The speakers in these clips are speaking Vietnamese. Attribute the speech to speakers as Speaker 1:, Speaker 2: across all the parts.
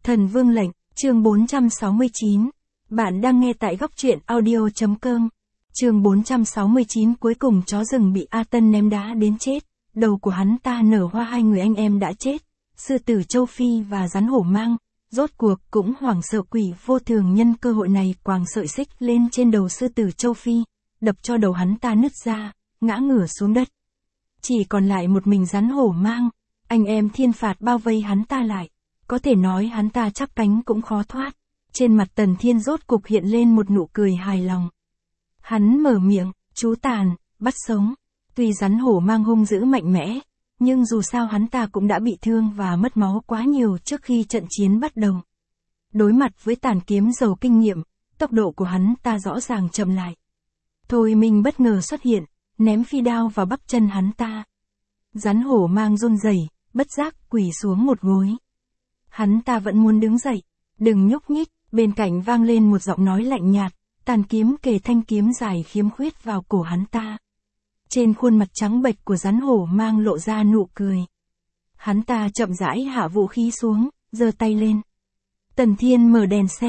Speaker 1: Thần Vương lệnh, chương 469. Bạn đang nghe tại góc truyện audio.com. Chương 469 cuối cùng chó rừng bị A Tân ném đá đến chết, đầu của hắn ta nở hoa, hai người anh em đã chết, sư tử châu Phi và rắn hổ mang, rốt cuộc cũng hoảng sợ. Quỷ vô thường nhân cơ hội này quàng sợi xích lên trên đầu sư tử châu Phi, đập cho đầu hắn ta nứt ra, ngã ngửa xuống đất. Chỉ còn lại một mình rắn hổ mang, anh em thiên phạt bao vây hắn ta lại, có thể nói hắn ta chắp cánh cũng khó thoát. Trên mặt Tần Thiên rốt cục hiện lên một nụ cười hài lòng. Hắn mở miệng, chú Tàn, bắt sống. Tuy rắn hổ mang hung dữ mạnh mẽ, nhưng dù sao hắn ta cũng đã bị thương và mất máu quá nhiều trước khi trận chiến bắt đầu. Đối mặt với Tàn kiếm giàu kinh nghiệm, tốc độ của hắn ta rõ ràng chậm lại. Thôi Minh bất ngờ xuất hiện, ném phi đao vào bắp chân hắn ta. Rắn hổ mang run rẩy, bất giác quỳ xuống một gối. Hắn ta vẫn muốn đứng dậy, đừng nhúc nhích. Bên cạnh vang lên một giọng nói lạnh nhạt, Tàn kiếm kề thanh kiếm dài khiếm khuyết vào cổ hắn ta. Trên khuôn mặt trắng bệch của rắn hổ mang lộ ra nụ cười. Hắn ta chậm rãi hạ vũ khí xuống, giơ tay lên. Tần Thiên mở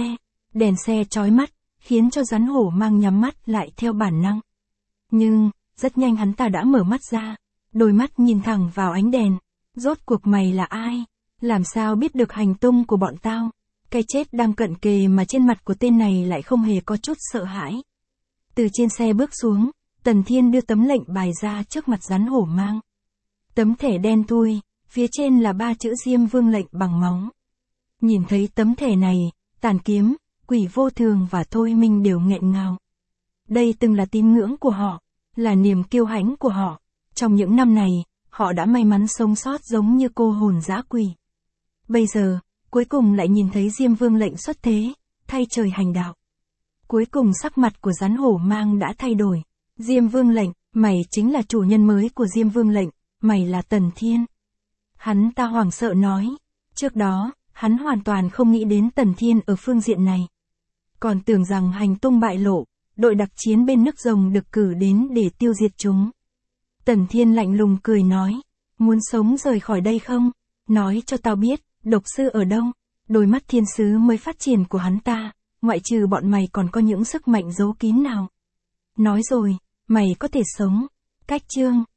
Speaker 1: đèn xe chói mắt, khiến cho rắn hổ mang nhắm mắt lại theo bản năng. Nhưng, rất nhanh hắn ta đã mở mắt ra, đôi mắt nhìn thẳng vào ánh đèn. Rốt cuộc mày là ai? Làm sao biết được hành tung của bọn tao? Cái chết đang cận kề mà trên mặt của tên này lại không hề có chút sợ hãi. Từ trên xe bước xuống, Tần Thiên đưa tấm lệnh bài ra trước mặt rắn hổ mang. Tấm thẻ đen thui, phía trên là 3 chữ Diêm Vương lệnh bằng máu. Nhìn thấy tấm thẻ này, Tàn kiếm, Quỷ vô thường và Thôi Minh đều nghẹn ngào. Đây từng là tín ngưỡng của họ, là niềm kiêu hãnh của họ. Trong những năm này, họ đã may mắn sống sót giống như cô hồn dã quỷ. Bây giờ, cuối cùng lại nhìn thấy Diêm Vương lệnh xuất thế, thay trời hành đạo. Cuối cùng sắc mặt của rắn hổ mang đã thay đổi. Diêm Vương lệnh, mày chính là chủ nhân mới của Diêm Vương lệnh, mày là Tần Thiên. Hắn ta hoảng sợ nói. Trước đó, hắn hoàn toàn không nghĩ đến Tần Thiên ở phương diện này. Còn tưởng rằng hành tung bại lộ, đội đặc chiến bên nước rồng được cử đến để tiêu diệt chúng. Tần Thiên lạnh lùng cười nói. Muốn sống rời khỏi đây không? Nói cho tao biết. Độc sư ở đâu? Đôi mắt thiên sứ mới phát triển của hắn ta, ngoại trừ bọn mày còn có những sức mạnh giấu kín nào? Nói rồi, mày có thể sống. Cách chương.